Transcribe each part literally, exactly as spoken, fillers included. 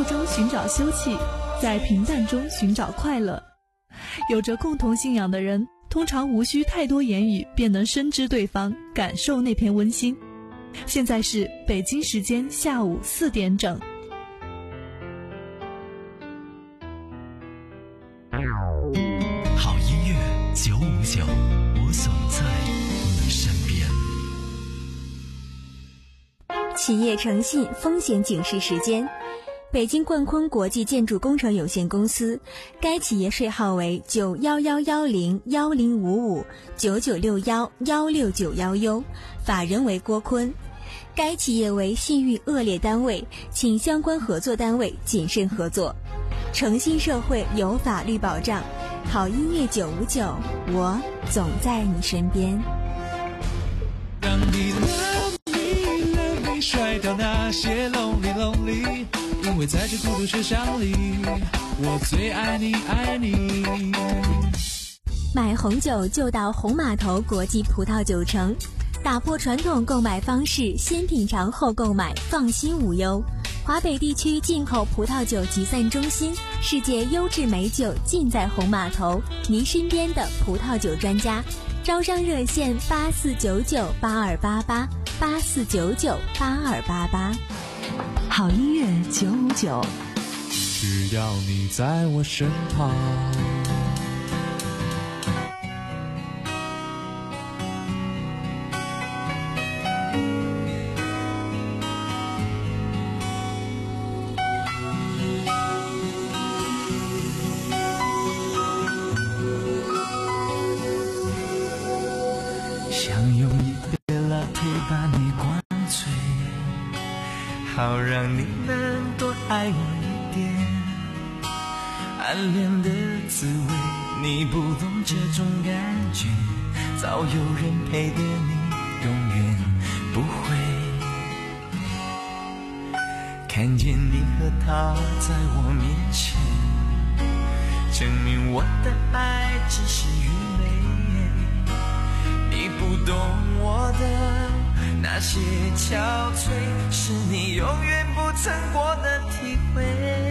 中寻找休憩，在平淡中寻找快乐。有着共同信仰的人，通常无需太多言语便能深知对方，感受那片温馨。现在是北京时间下午四点整。 好音乐九五九，我总在你身边。 企业诚信风险警示时间。北京冠坤国际建筑工程有限公司，该企业税号为九幺幺幺零幺零五五九九六幺幺六九幺 U， 法人为郭坤。该企业为信誉恶劣单位，请相关合作单位谨慎合作。诚信社会有法律保障，好音乐九五九，我总在你身边。 当你 love me love me 甩掉那些 lonely lonely， 因为在这孤独车厢里，我最爱你爱你。 买红酒就到红码头国际葡萄酒城，打破传统购买方式，先品尝后购买，放心无忧。华北地区进口葡萄酒集散中心，世界优质美酒尽在红码头，您身边的葡萄酒专家。招商热线八四九九八二八八八四九九八二八八。 好音乐九五九， 只要你在我身旁。 想用一杯 latte 把你灌醉，好让你能多爱我一点。暗恋的滋味，你不懂这种感觉，早有人陪的你永远不会。看见你和他在我面前，证明我的爱只是愚昧。你不懂我的那些憔悴，是你永远不曾过的体会。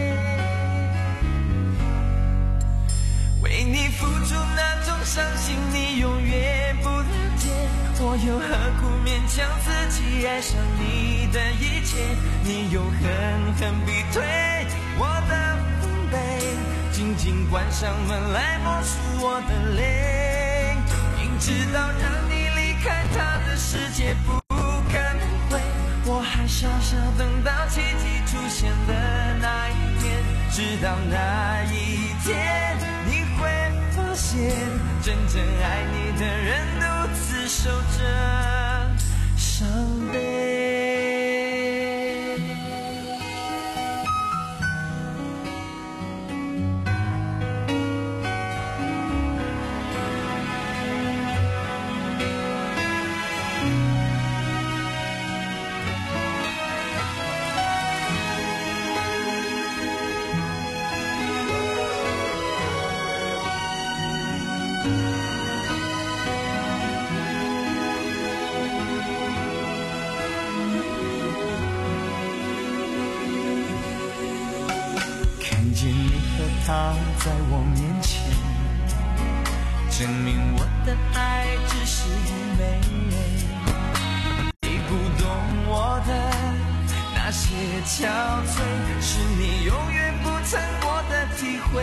为你付出那种伤心，你永远不了解。我又何苦勉强自己爱上你的一切？你又狠狠逼退我的防备，紧紧关上门来默数我的泪。明知道让你离开他的世界不可能会，我还傻傻等到奇迹出现的那一天。直到那一天，你会发现真正爱你的人独自守着伤悲。他在我面前，证明我的爱只是愚昧。你不懂我的那些憔悴，是你永远不曾过的体会。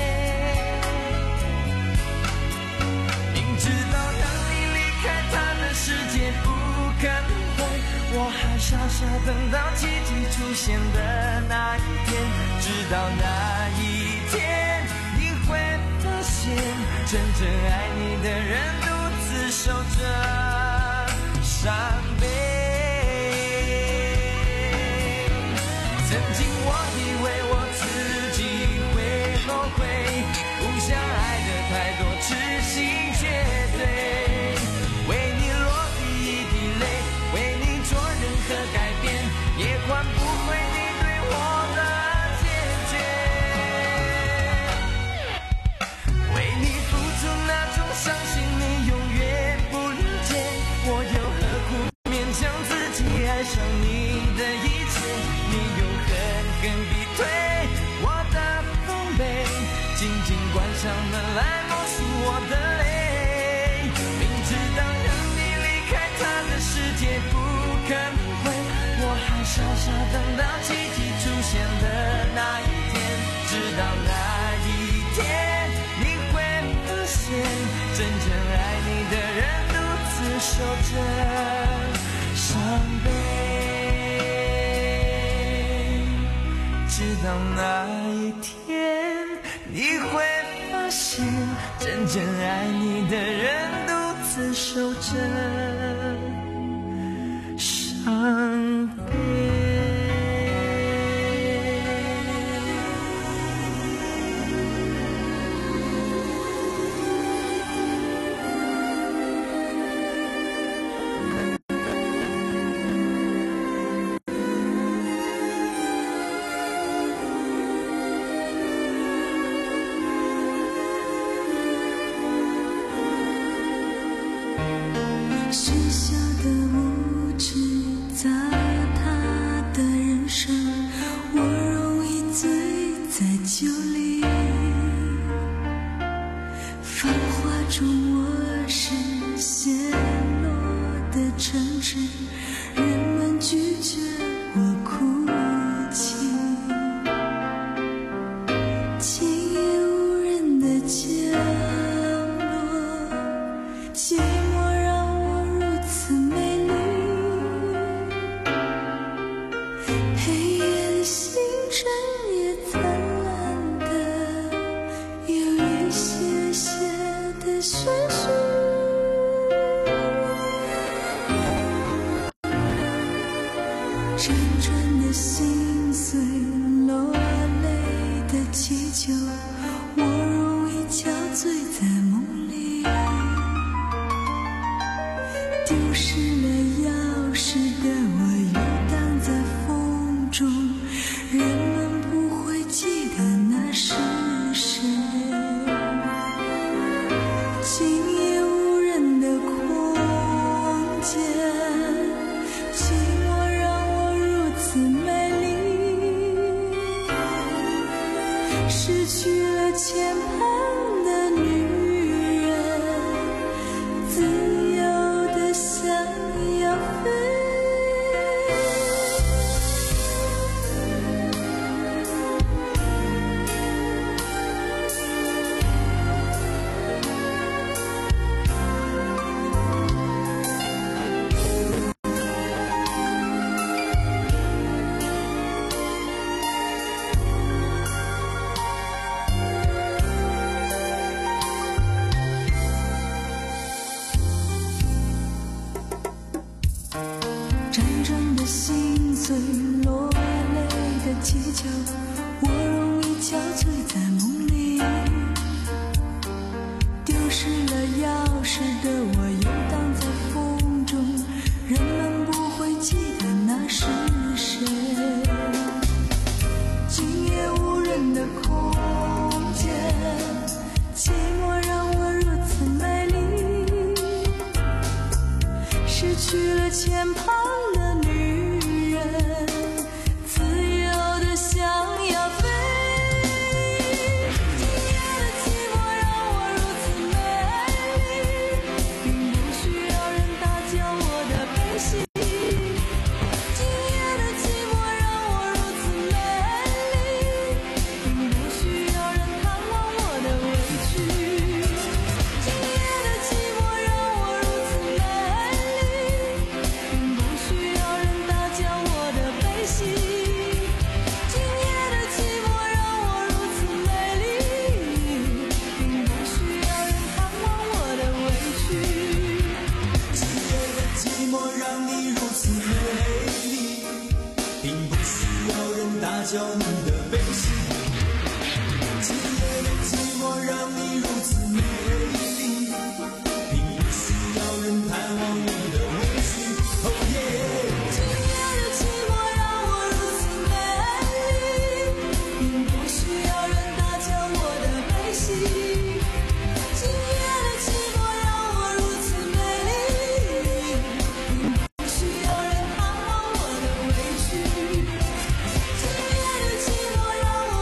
明知道让你离开他的世界不可能会，我还傻傻等到奇迹出现的那一天。直到那一天，你会发现真正爱你的人独自守着伤悲。曾经我以为我自己会后悔，不想爱的太多，痴心绝对。为你落第一滴泪，为你做任何改变，也换不回你对我的坚决。为你付出那种伤心，你永远不了解。 傻傻等到奇迹出现的那一天，直到那一天你会发现，真正爱你的人独自守着伤悲，直到那一天你会发现，真正爱你的人独自守着伤悲。 喧嚣的无知砸塌的人生，我容易醉在酒里，繁华中我是陷落的城池，人们拒绝我哭泣，今夜无人的角落，寂寞让我如此美丽，黑夜的星辰也灿烂的有一些些的唏嘘，辗转的心碎，落泪的祈求，我容易憔悴在梦里，丢失了钥匙的我游荡在风中，人们不会记得那是谁。今夜无人的空间，寂寞让我如此美丽，失去了牵绊的女人，自由的想要飞。辗转的心碎，落泪的祈求，我容易憔悴在梦里，丢失了钥匙的我游荡在风中，人们不会记得那是谁。今夜无人的空间，寂寞让我如此美丽，失去了牵绊的女人，自由的想要飞。今夜的寂寞让我如此美丽，并不需要人打搅我的悲喜。今夜的寂寞让我如此美丽，并不需要人探望我的委屈。今夜的寂寞让我如此美丽，并不需要人打搅我的悲喜。今夜的寂寞让我如此美丽，并不需要人探望我的委屈。 今夜的寂寞让你如此美丽，并不需要人打搅你的悲喜。今夜的寂寞让你如此美丽，并不需要人探望你的委屈。哦耶！ 今夜的寂寞让我如此美丽，并不需要人打搅我的悲喜。今夜的寂寞让我如此美丽，并不需要人探望我的委屈。今夜的寂寞让我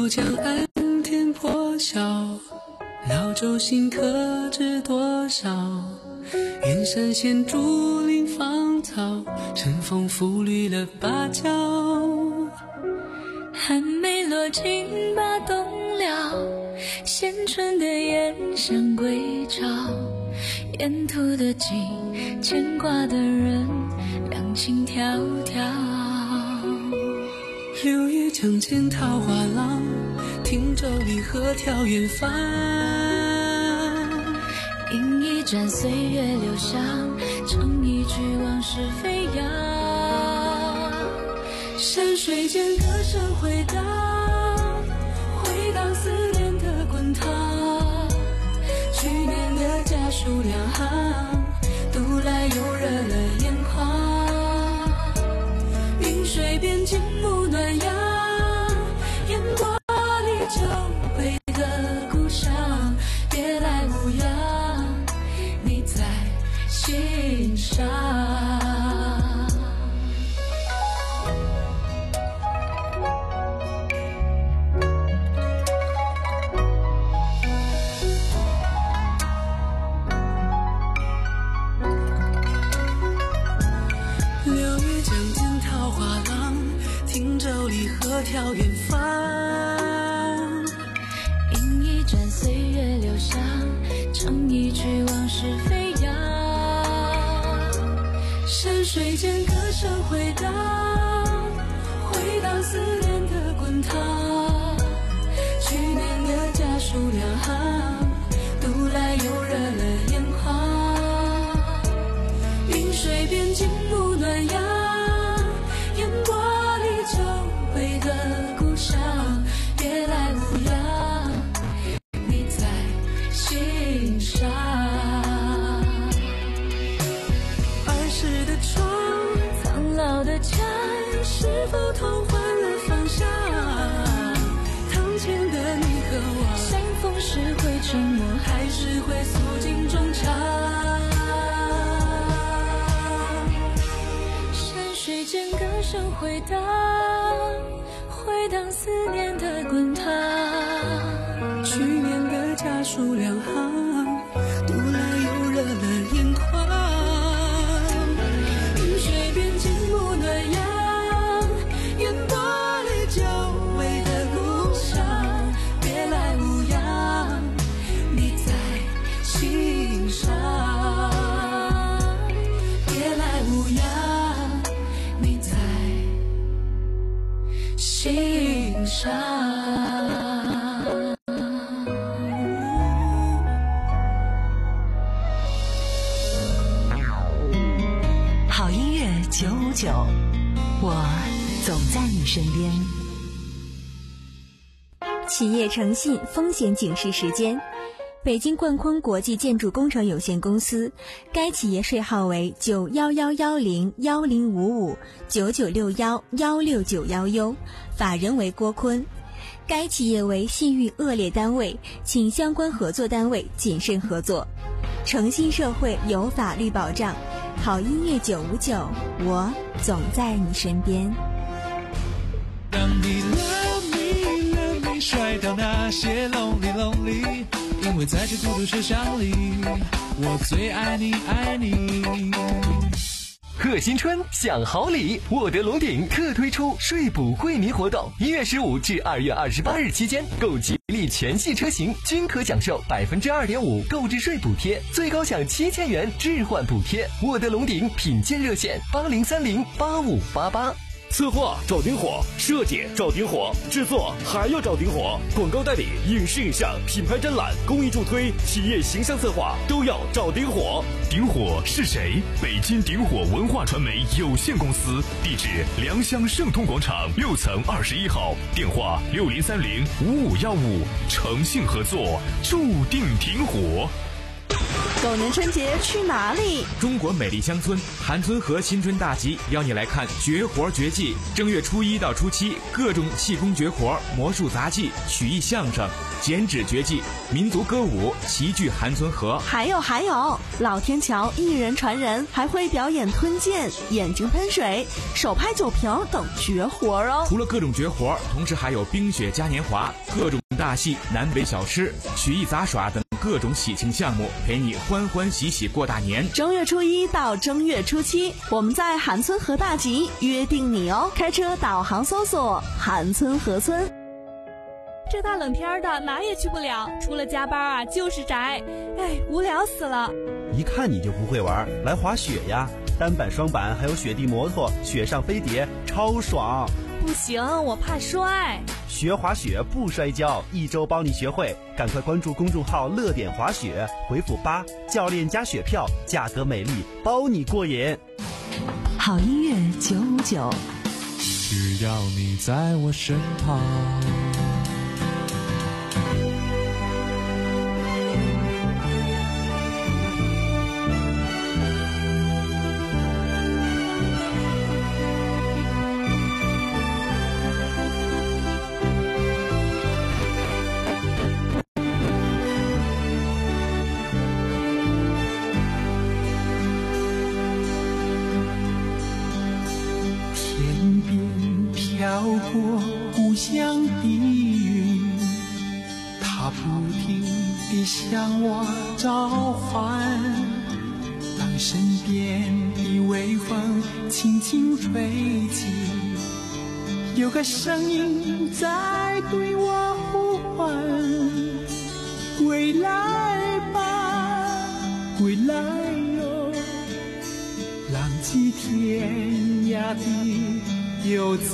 江岸天破晓，老舟新客知多少？云山现竹林芳草，晨风拂绿了芭蕉。 还没落尽把冬了，衔春的燕上归巢。沿途的景，牵挂的人，两情迢迢。 六月江间桃花浪，汀州离合眺远方。 饮一盏岁月留香，唱一句往事飞扬。 山水间歌声回荡，回荡思念的滚烫。去年的家书两行，读来又热了眼眶。云水边静沐暖阳，烟波里久违的故乡。别来无恙，你在心上。眺远方， 饮一盏岁月留香，唱一句往事飞扬。 山水间歌声回荡，回荡思念的滚烫。去年的家书两行，读来又热了眼眶。云水边静沐暖阳，烟波里久违的故乡。别来无恙，你在心上。儿时的窗， 苍老的家， 是否同换了方向？堂前的你和我， 相逢时会沉默， 还是会诉尽衷肠？ 山水间歌声回荡，回荡思念的滚烫。 去年的家书两行，读来又热了眼眶。云水边静沐暖阳，烟波里久违的故乡。别来无恙，你在心上。别来无恙，你在心上。 好音乐九五九，我总在你身边。 企业诚信风险警示时间。北京冠坤国际建筑工程有限公司，该企业税号为九幺幺幺零幺零五五九九六幺幺六九幺 U， 法人为郭坤。该企业为信誉恶劣单位，请相关合作单位谨慎合作。诚信社会有法律保障，好音乐九五九，我总在你身边。 让你 love me love me 甩掉那些 lonely lonely， 因为在这孤独车厢里，我最爱你爱你。 贺新春享好礼，沃德龙鼎特推出税补惠民活动，一月十五至二月二十八日期间，购吉利全系车型均可享受百分之二点五购置税补贴，最高享七千元置换补贴。沃德龙鼎品鉴热线八零三零八五八八。 策划找丁火，设计找丁火，制作还要找丁火，广告代理、影视影像、品牌展览、公益助推、企业形象策划都要找丁火。 丁火是谁？北京丁火文化传媒有限公司，地址良乡盛通广场六层二十一号，电话六零三零五五幺五，诚信合作，注定挺火。 狗年春节去哪里？ 中国美丽乡村韩村河新春大集邀你来看绝活绝技。正月初一到初七，各种气功绝活、魔术杂技、曲艺相声、剪纸绝技、民族歌舞齐聚韩村河。 还有还有，老天桥一人传人，还会表演吞剑、眼睛喷水、手拍酒瓶等绝活哦。 除了各种绝活，同时还有冰雪嘉年华、各种大戏、南北小吃、曲艺杂耍等各种喜庆项目，陪你欢欢喜喜过大年。 正月初一到正月初七，我们在韩村河大集约定你哦。开车导航搜索韩村河村。 这大冷天的哪也去不了，除了加班啊就是宅，哎，无聊死了。 一看你就不会玩，来滑雪呀，单板、双板还有雪地摩托、雪上飞碟，超爽。 不行，我怕摔。 学滑雪不摔跤，一周帮你学会，赶快关注公众号乐点滑雪，回复八，教练加雪票，价格美丽，包你过瘾。 好音乐九五九， 只要你在我身旁。 飘过故乡的云，它不停地向我召唤。当身边的微风轻轻吹起，有个声音在对我呼唤：归来吧，归来哟，浪迹天涯的游子，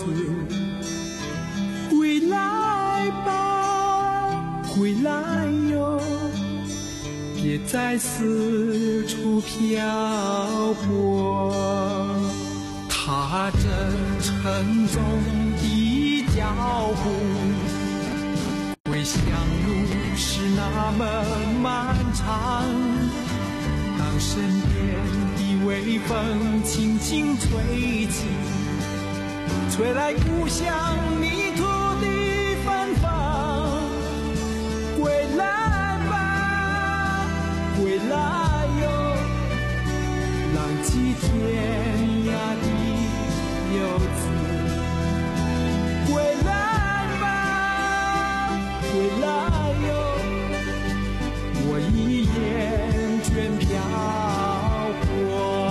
归来吧，归来哟，别再四处漂泊。踏着沉重的脚步，归乡路是那么漫长。当身边的微风轻轻吹起，吹来故乡泥土的芬芳，归来吧，归来哟，浪迹天涯的游子，归来吧，归来哟，我一眼倦漂泊。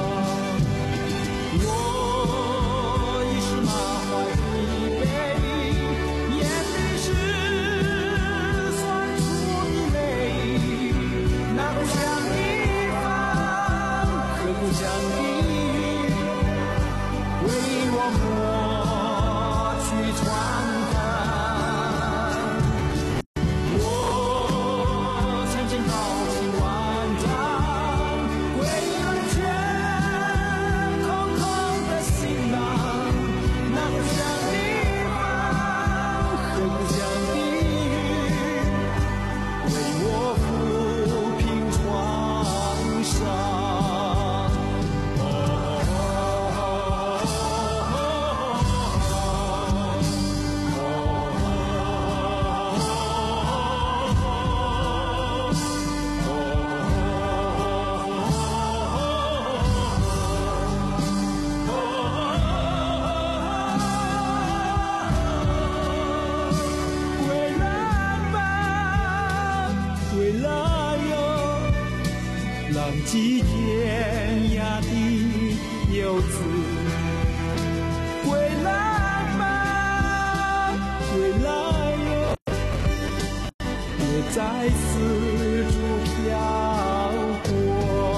浪迹天涯的游子，归来吧，归来哟，别再四处漂泊。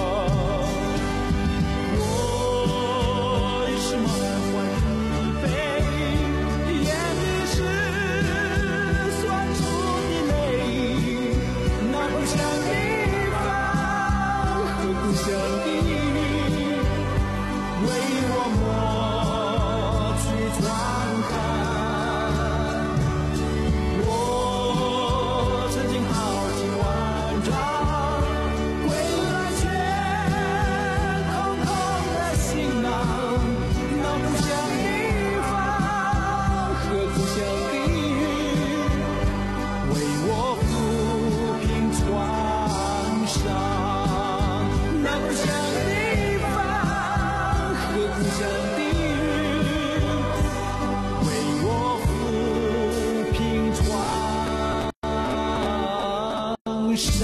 我是满怀疲惫，眼里是酸楚的泪，那故乡的故乡的云，为我抹去窗台。我曾经好几万乡地方和故乡的云，为我抚平创伤。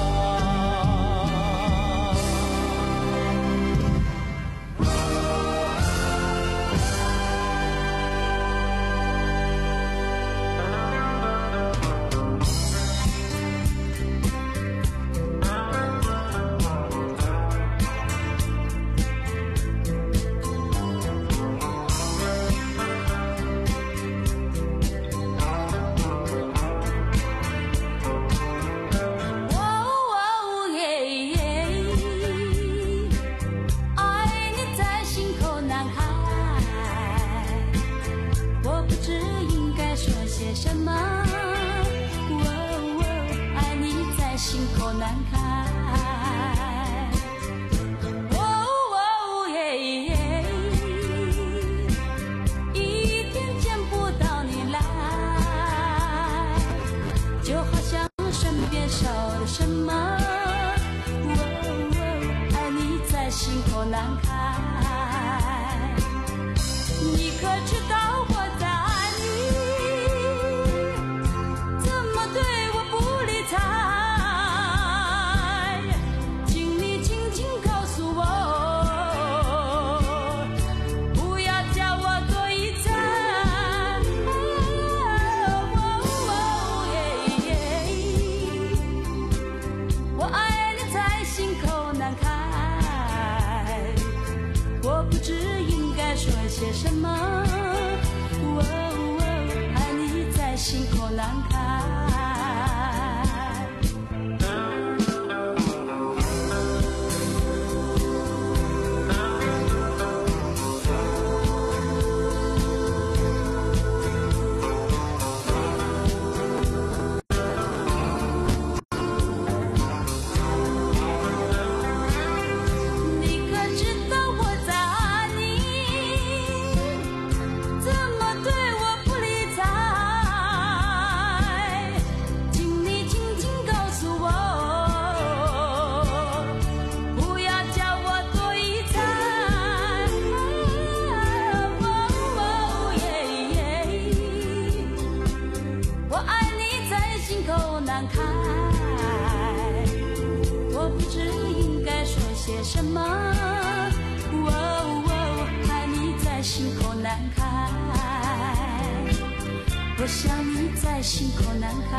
我想你在心口难开，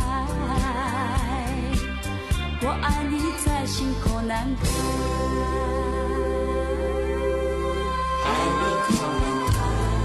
我爱你在心口难开，爱你口难开。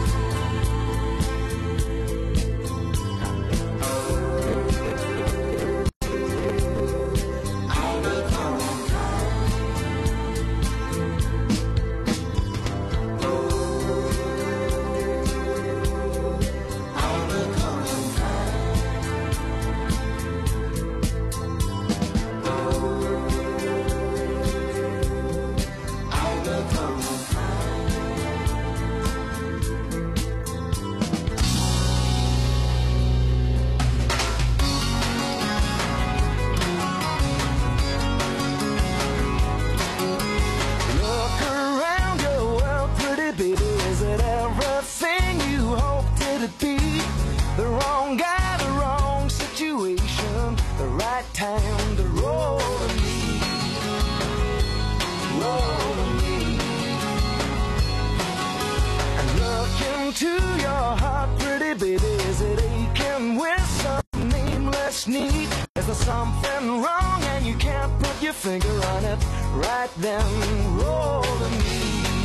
Something wrong and you can't put your finger on it. Right then, roll to me.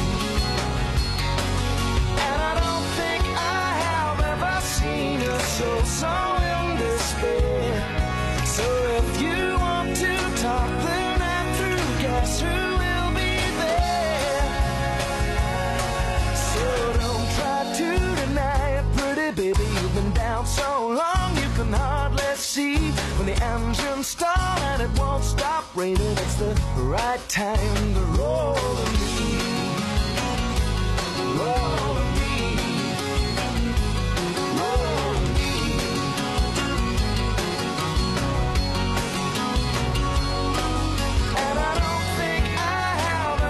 And I don't think I have ever seen a soul so in despair. So if you want to talk the night through, guess who will be there? So don't try to deny it, pretty baby. You've been down so long you can hardly see. When the engines stall and it won't stop raining, it's the right time to roll to me. Roll to me. Roll to me. And I don't think I have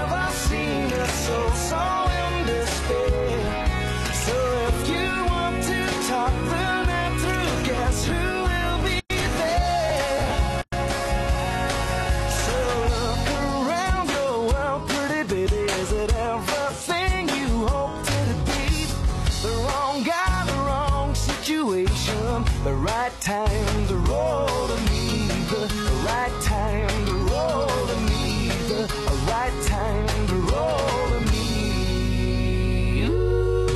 time to roll to me, the right time to roll to me, the right time to roll to me. Ooh.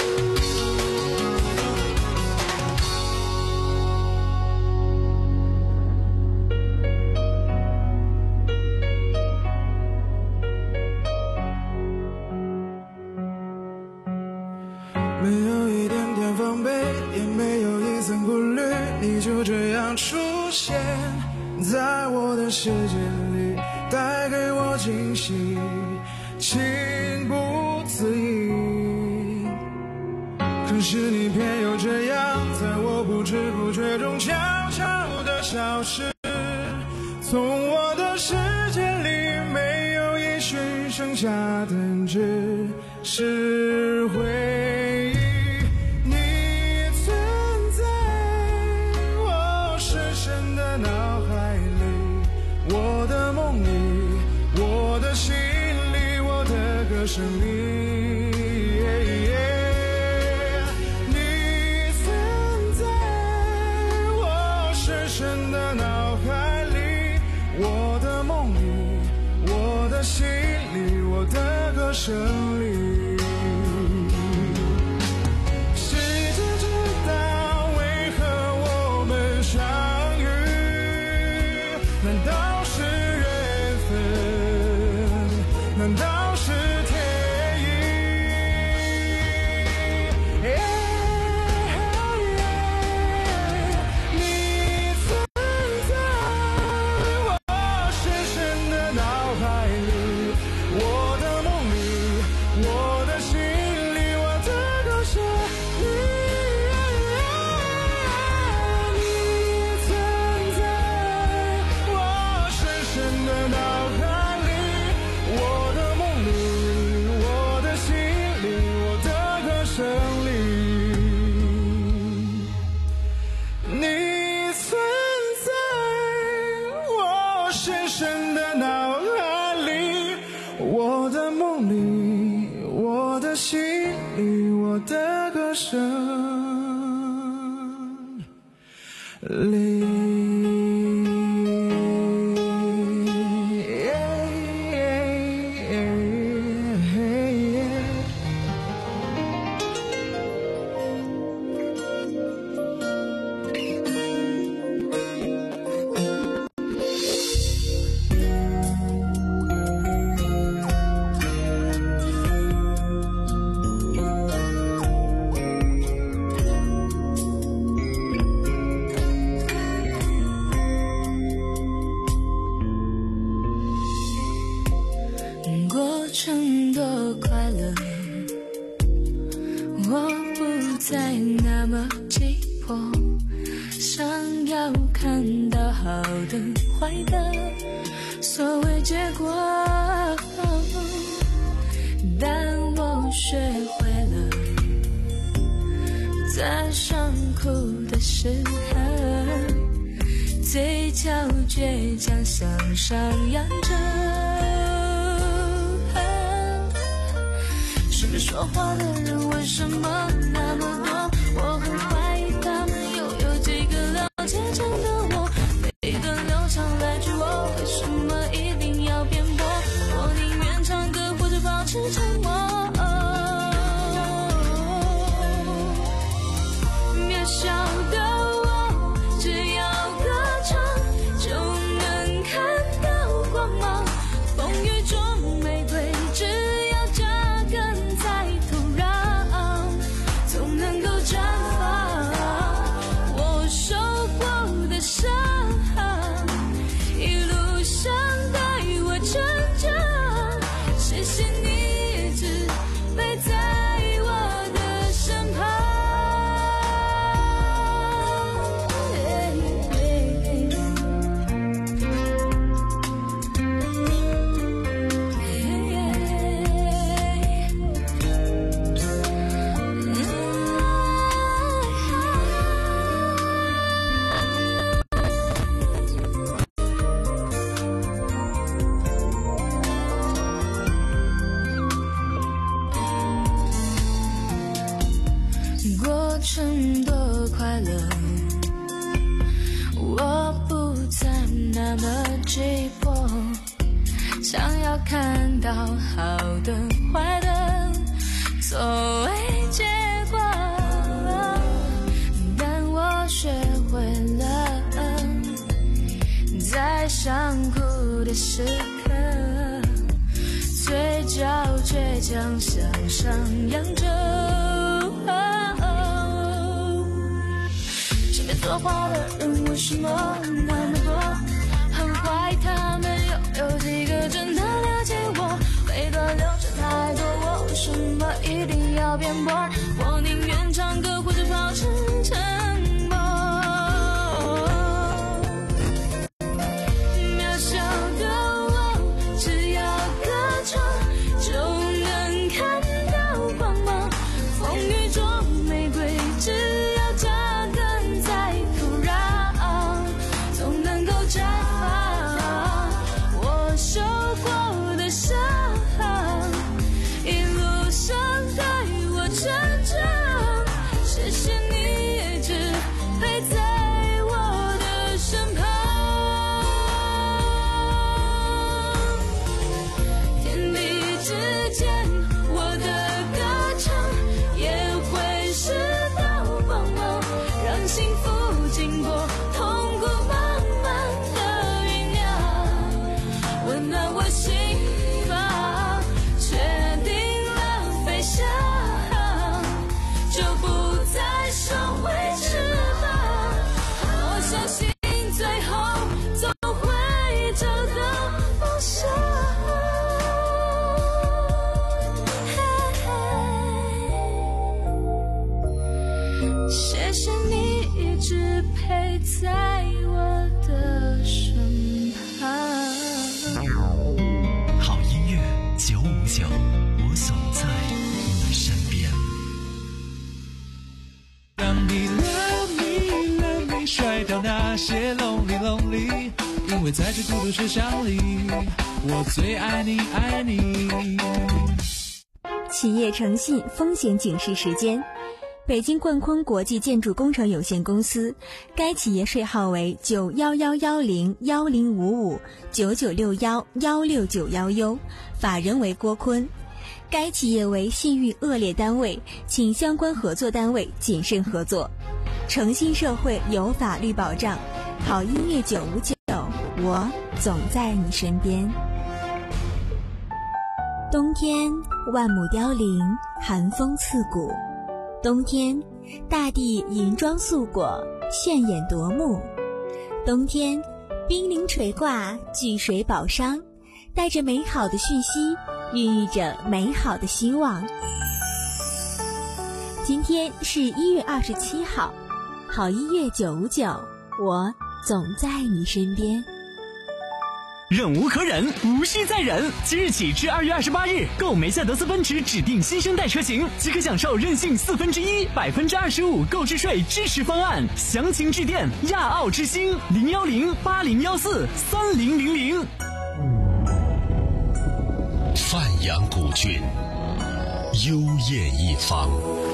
没有一点点防备，也没有一丝顾虑，你就这样出现在我的世界里，带给我惊喜，情不自已。可是你偏又这样，在我不知不觉中悄悄地消失，从我的世界里没有音讯，剩下的只是回忆。你存在我深深的脑海里，我的梦里，我的心里，我的歌声里。你存在我深深的脑海里，我的梦里，我的心里，我的歌声里。谁知知道为何我们相遇？难道是缘分？难道是天意？你存在我深深的脑海里，我的梦里，我的心里，我的歌声里。你存在我深深的脑海里，我的梦里，我的心里，我的歌声里。你存在我深深的脑海里，我的梦里，我的心里，我的歌声里。 过程多快乐，我不再那么急迫，想要看到好的坏的所谓结果，但我学会了在想哭的时候，嘴角倔强向上扬着。身边说话的人为什么那么多？我很怀疑他们又有几个了解真的我。每个流畅来句我为什么一定要辩驳？我宁愿唱歌或者保持沉默。渺小的我，只要歌唱就能看到光芒。风雨中玫瑰只要扎根在土壤，总能够绽放。我受过的伤，一路上带我成长。谢谢你一直陪在我的身旁。过程多快乐， 看到好的坏的作为结果，但我学会了在想哭的时刻，嘴角倔强向上扬着。身边作画的人为什么那么多？很坏，他们又有几个真的了解我？每个流程太多，我为什么一定要辩驳？我宁愿唱歌或者保持沉默。渺小的我，只要歌唱就能看到光芒。风雨中玫瑰，只要扎根在土壤，总能够绽放。我受过的伤，一路上带我成长。谢谢你一直陪在我的身旁。天地之间，我的歌唱也会是道光芒，让幸福经过痛苦慢慢的酝酿，温暖我心房。确定了飞翔，就不再收回翅膀。我相信最后总会找到方向。谢谢你一直陪在我的身旁。 好音乐九五九，我总在你身边。 让你 love me love me 甩掉那些 lonely lonely， 因为在这孤独世上里，我最爱你爱你。 企业诚信风险警示时间。北京冠坤国际建筑工程有限公司，该企业税号为九幺幺幺零幺零五五九九六幺幺六九幺 U， 法人为郭坤。该企业为信誉恶劣单位，请相关合作单位谨慎合作。诚信社会有法律保障，好音乐九五九，我总在你身边。冬天万亩凋零，寒风刺骨。冬天，大地银装素裹，炫眼夺目。冬天，冰凌垂挂，聚水宝商，带着美好的讯息，孕育着美好的希望。今天是一月二十七号，好音乐九五九，我总在你身边。 忍无可忍，无需再忍。即日起至二月二十八日，购梅赛德斯奔驰指定新生代车型，即可享受任性四分之一、百分之二十五购置税支持方案。详情致电亚奥之星零幺零八零幺四三零零零。 范阳古郡，幽艳一方，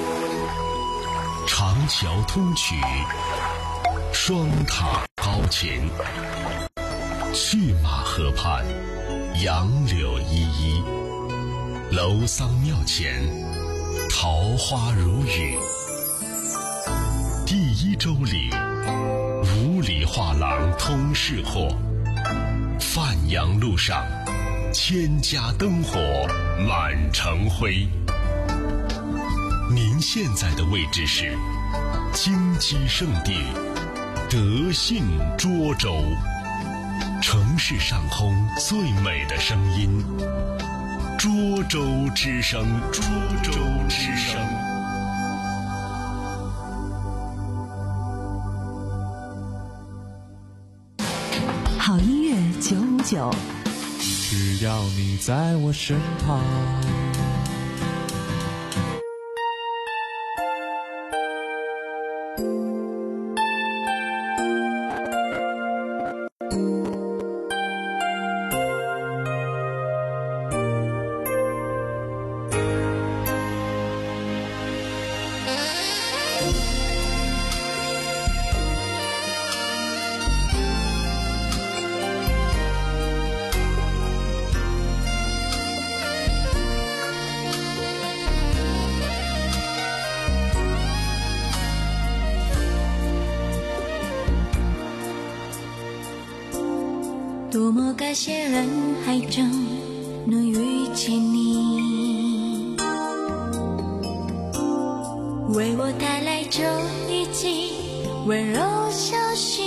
长桥通衢，双塔高琴。去马河畔，杨柳依依，楼桑庙前，桃花如雨。第一周里，五里画廊通市货。范阳路上，千家灯火满城辉。您现在的位置是金鸡圣地德信涿州。城市上空最美的声音，涿州之声，涿州之声。 好音乐九五九， 只要你在我身旁。 么感谢人海中能遇见你，为我带来这一季温柔消息，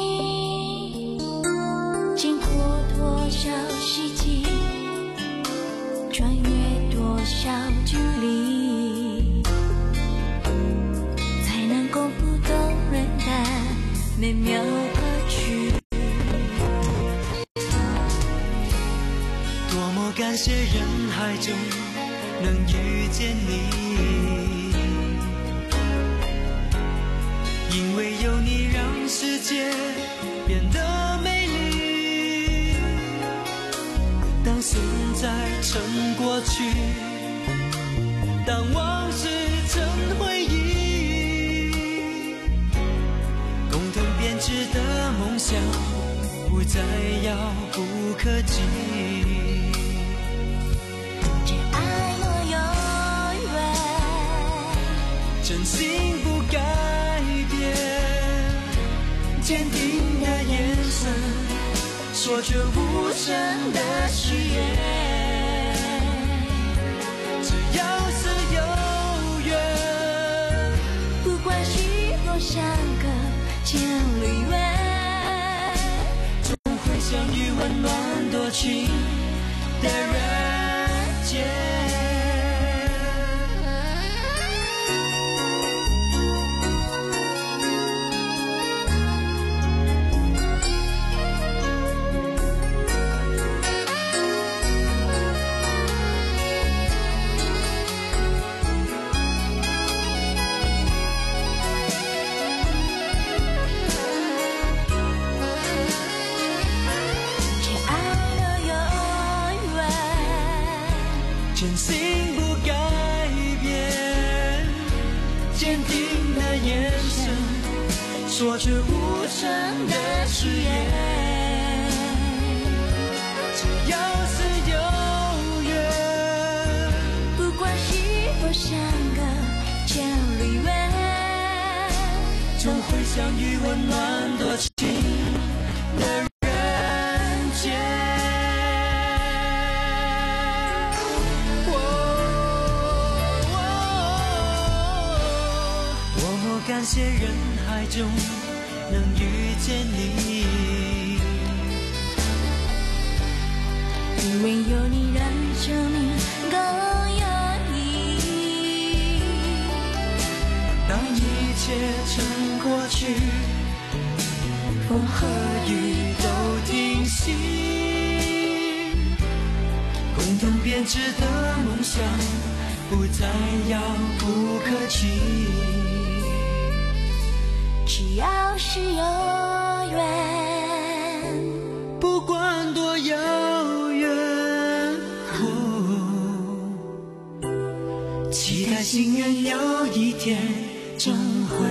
经过多少世纪，穿越多少距离，才能够不动人的美妙歌曲。 多么感谢人海中能遇见你，因为有你让世界变得美丽。当现在成过去，当往事成回忆，共同编织的梦想不再遥不可及。 这爱我永远真心不改变，坚定的眼神，说着无声的誓言。只要是有缘， 不管是否相隔千里远， 总会相遇温暖多情的人间。真心不改变，坚定的眼神，说着无声的誓言。只要是有缘， 不管是否相隔千里远， 总会相遇温暖多情的人间。感谢人海中能遇见你， 因为有你让生命更有意义。 当一切成过去，风和雨都停息，共同编织的梦想不再遥不可及。 只要是有缘， 不管多遥远，哦，期待心愿有一天终会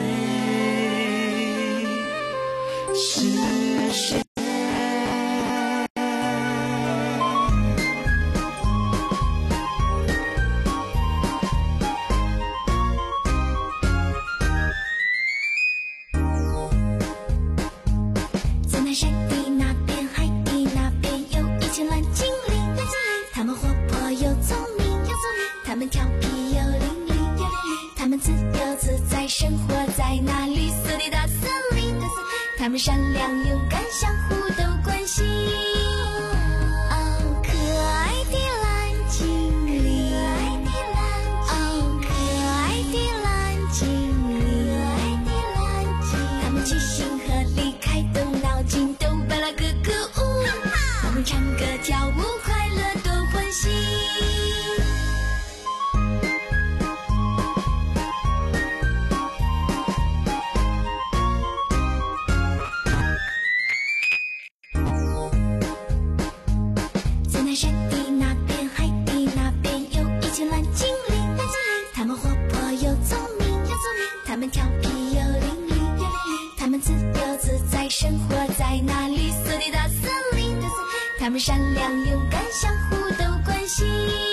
实现。 他们善良勇敢，相互都关心。哦，可爱的蓝精灵，哦，可爱的蓝精灵，他们齐心合力，开动脑筋，都巴拉咯咯舞。他们唱歌跳舞，快乐多欢喜。他们善良勇敢，相互都关心。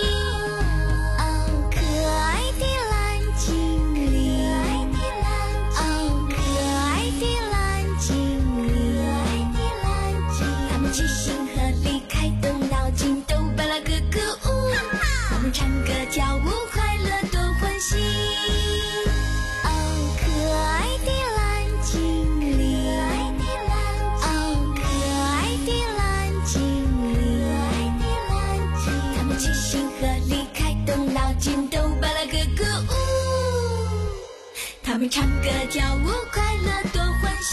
哦，可爱的蓝精灵，哦，可爱的蓝精灵，他们齐心合他们唱歌跳舞，快乐多欢喜。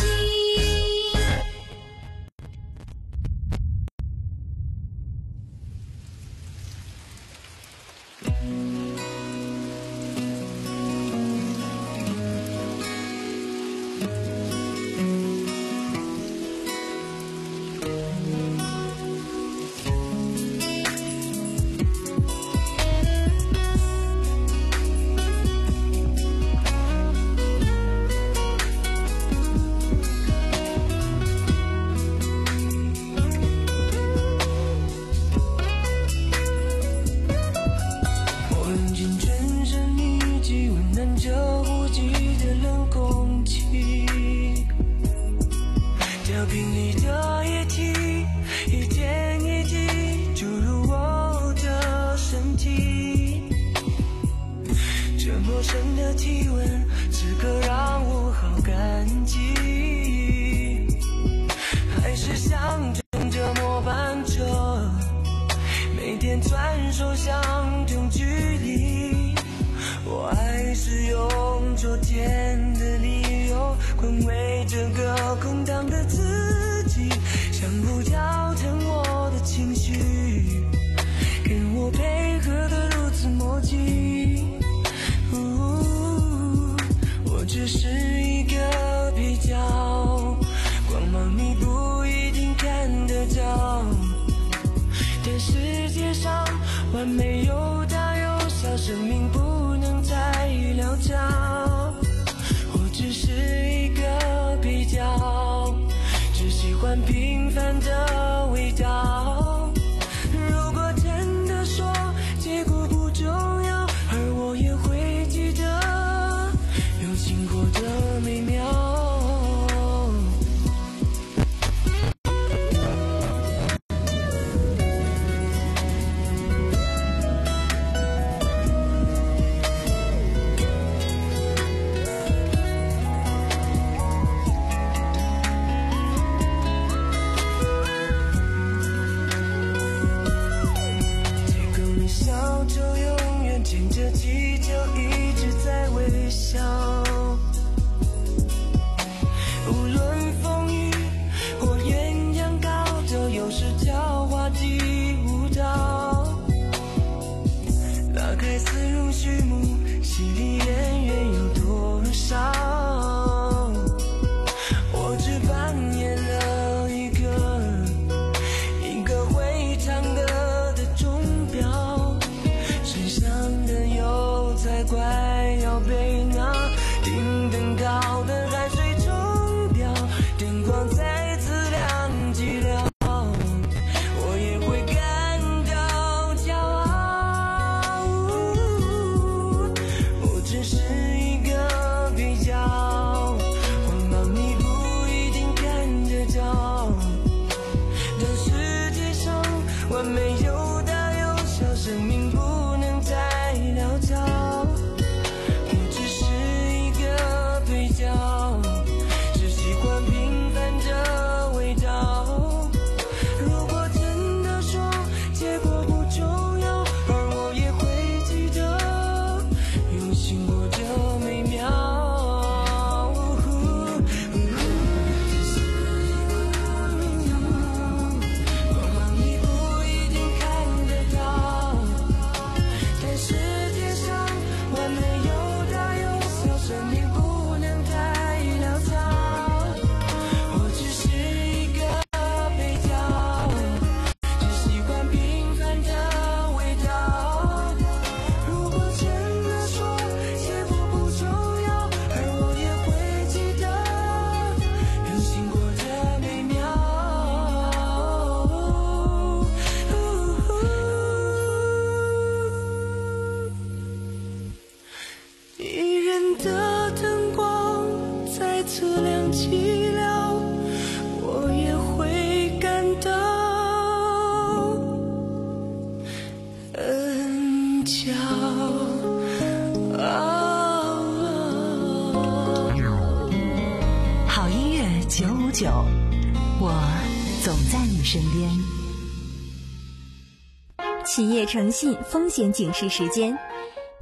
九，我总在你身边。 企业诚信风险警示时间。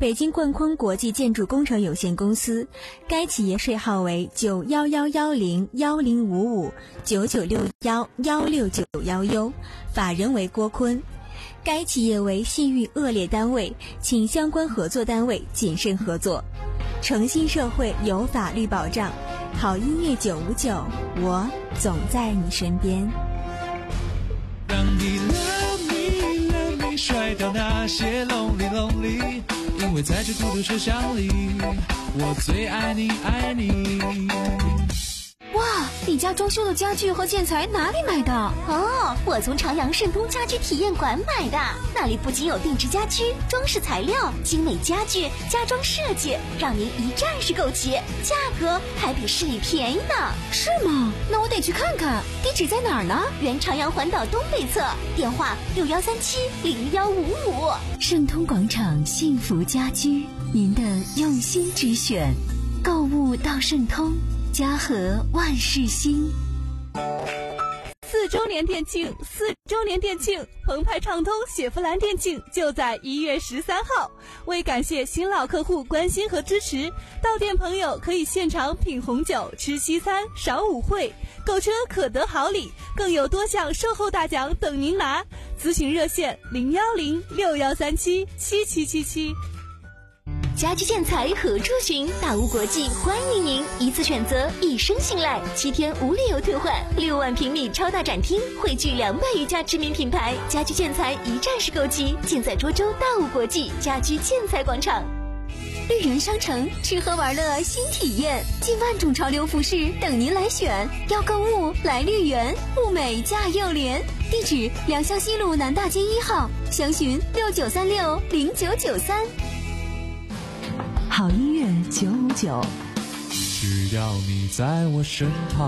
北京冠坤国际建筑工程有限公司，该企业税号为九幺幺幺零幺零五五九九六幺幺六九幺 U， 法人为郭坤。该企业为信誉恶劣单位，请相关合作单位谨慎合作。诚信社会有法律保障，好音乐九五九，我总在你身边。 让你 love me love me 甩掉那些 lonely lonely， 因为在这孤独车厢里，我最爱你爱你。 哇，你家装修的家具和建材哪里买的？ 哦，我从朝阳盛通家居体验馆买的，那里不仅有定制家居、装饰材料、精美家具、家装设计，让您一站式购齐，价格还比市里便宜呢。 是吗？那我得去看看。地址在哪儿呢？ 原朝阳环岛东北侧，电话六幺三七零幺五五。 盛通广场幸福家居，您的用心之选，购物到盛通。家和万事兴。 四周年店庆，四周年店庆，澎湃畅通雪佛兰店庆就在一月十三号。为感谢新老客户关心和支持，到店朋友可以现场品红酒、吃西餐、赏舞会，购车可得好礼，更有多项售后大奖等您拿。咨询热线零幺零六幺三七七七七七。 家居建材何处寻？大屋国际欢迎您，一次选择，一生信赖，七天无理由退换，六万平米超大展厅，汇聚两百余家知名品牌，家居建材一站式购齐，尽在涿州大屋国际家居建材广场。 绿园商城，吃喝玩乐新体验，近万种潮流服饰等您来选。要购物来绿园，物美价又廉。地址：良乡西路南大街一号，详询六九三六零九九三。 好音乐九五九， 只要你在我身旁。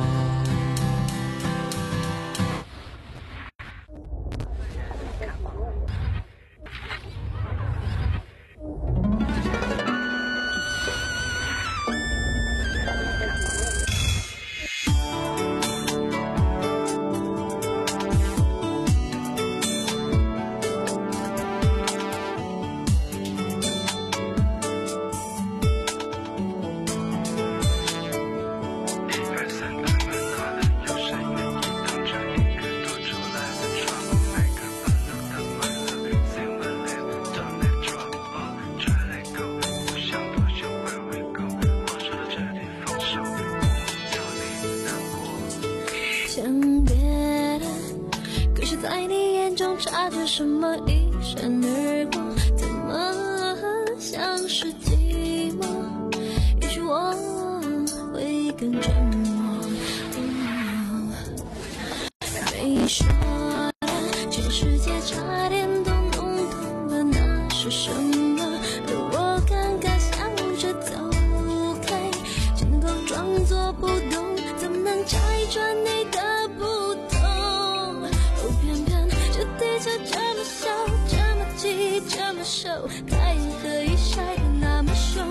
察觉什么一闪而过，怎么像是寂寞？也许我会更沉默。哦、没说的，全世界差点都弄懂了，那是什么？而我尴尬笑着走开，只能够装作不懂，怎么能拆穿你的不懂？哦，偏偏这地球这么小，这么急，这么瘦，太阳可以晒得那么凶。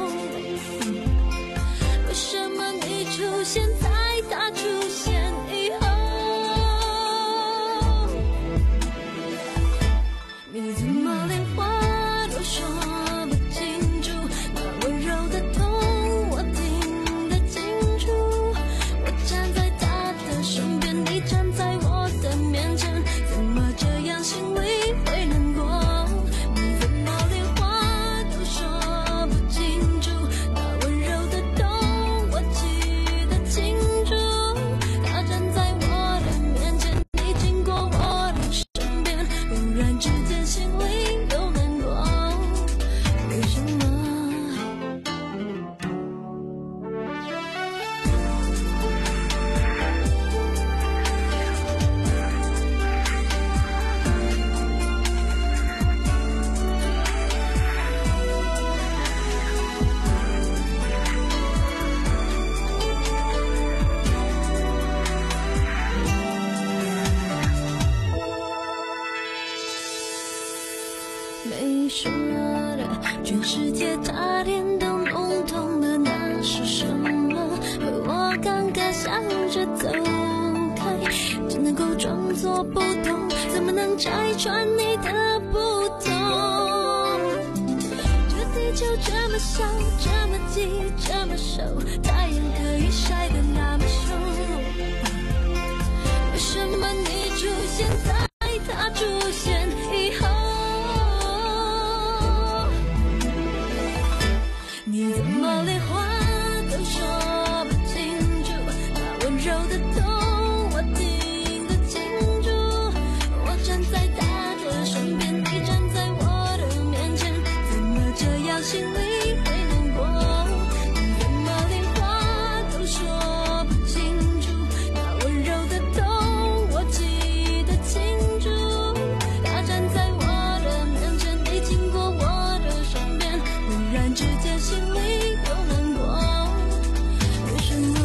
为什么你出现在他出现以后？你怎么连话都说不清楚？那温柔的痛我听得清楚。我站在他的身边，你站在我的面前，怎么这样心里会难过？你怎么连话都说不清楚？那温柔的痛我记得清楚。他站在我的面前，你经过我的身边，忽然之间心里都难过，为什么？没说的，全世界差点都弄懂了，那是什么？而我尴尬笑着走开，只能够装作不懂，怎么能拆穿你的不懂？这地球这么小，这么急，这么瘦，太阳可以晒得那么凶。为什么你出现在他出现以后？你怎么连话都说不清楚？那温柔的痛我听得清楚。我站在他的身边，你站在我的面前，怎么这样心里会难过？你怎么连话都说不清楚？那温柔的痛我记得清楚。他站在我的面前，你经过我的身边，忽然之间心里又难过。为什么？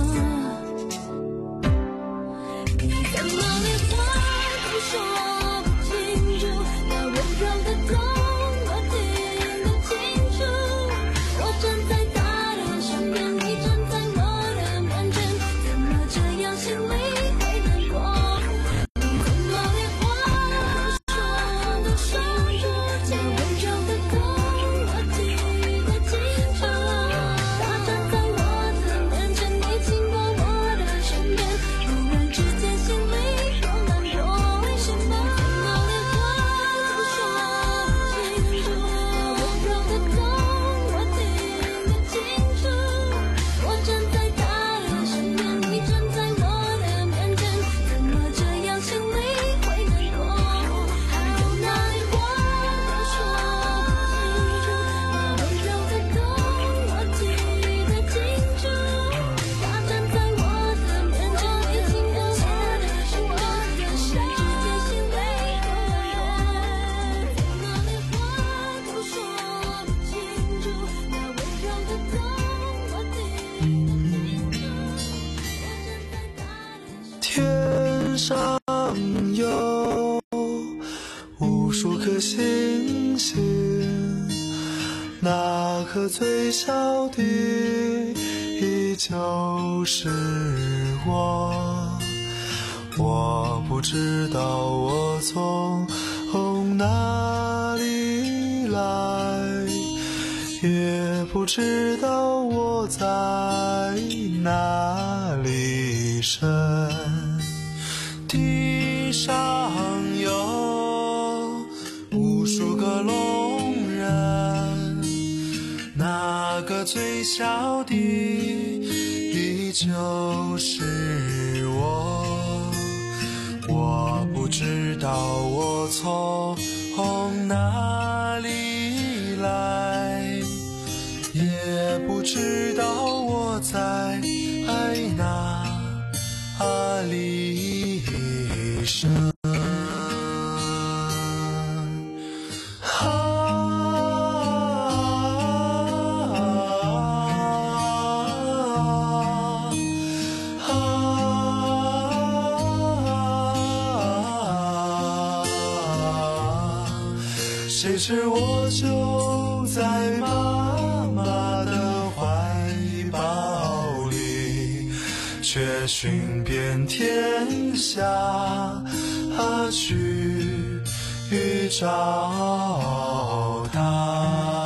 你怎么连话都说不清楚？那温柔的痛我听得清楚。我站在他的身边，你站在我的面前，怎么这样心里会难过？你怎么连话说都说不出？那温柔的痛我听得清楚。他站在我的面前，你经过我的身边，忽然之间心里又难过。为什么？怎么连话都说不清楚？那温柔的痛我听得清楚。我站在他的身边，你站在我的面前，怎么这样心里会难过？还有哪里话都说不清楚？那温柔的痛我记得清楚。他站在我的面前，你经过我的身边，忽然之间心里又难过。怎么连话都说不清楚？那温柔的痛我听得清楚。 天上有无数颗星星，那颗最小的依旧是我。我不知道我从哪里来，也不知道我在哪里生。地上有无数个聋人，那个最小的依旧是我。我不知道我从哪里来，也不知道我在哪里生。谁知我就在妈妈的怀抱里，却寻遍天下去找她。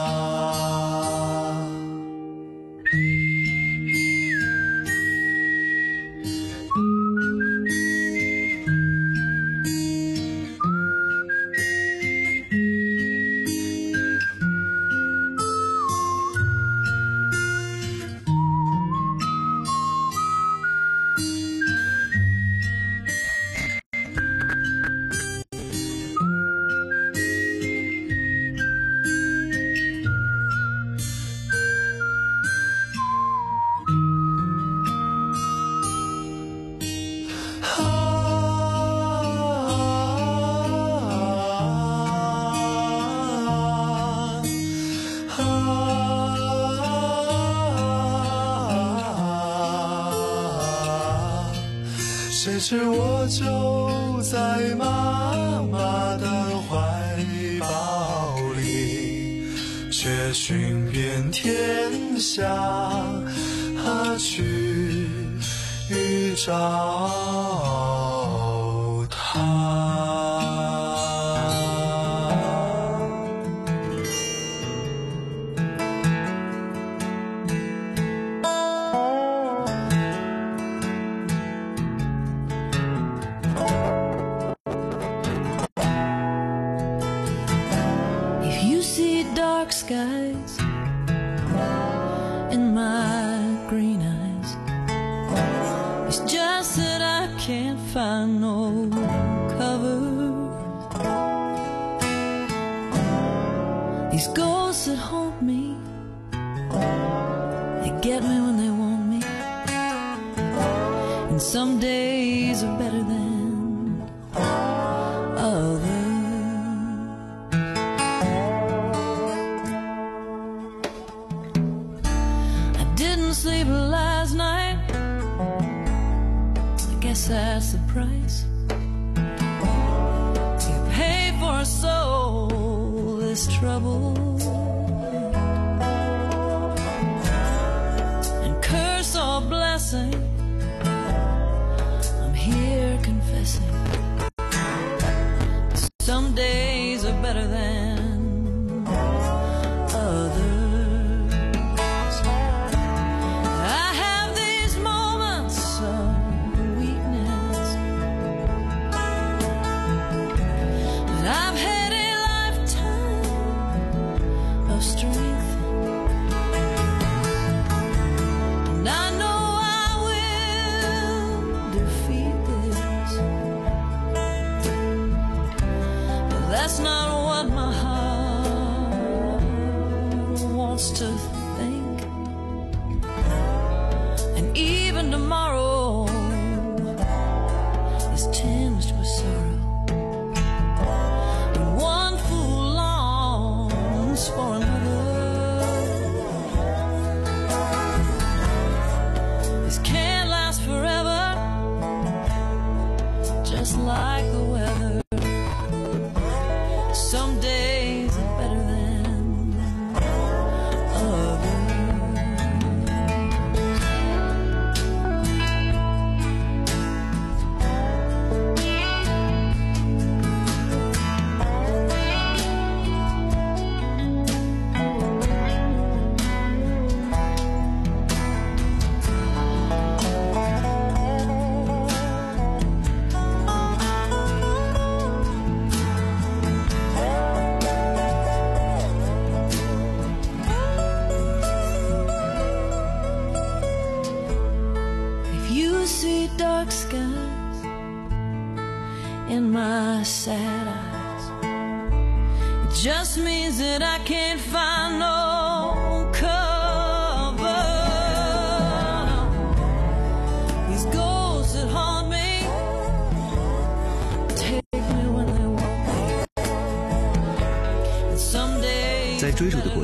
谁知我就在妈妈的怀抱里，却寻遍天下去找她。 skies in my green eyes. It's just that I can't find no cover. These ghosts that haunt me, they get me when they want me, and some days are better than others. I didn't sleep last night, I guess that's the price you pay for a soul this trouble. And curse or blessing, I'm here confessing, some days are better than others. I have these moments of weakness, but I've had a lifetime of strength, and I know I will defeat this, but that's not what my heart wants to think. And even tomorrow is tinged with sorrow, and one fool longs for another. This can't last forever, just like the weather. Some days are better than others. If you see dark skies in my sad eyes, it just means that I can't find no cover. These ghosts that haunt me take me when they want me, and some days 在追逐的过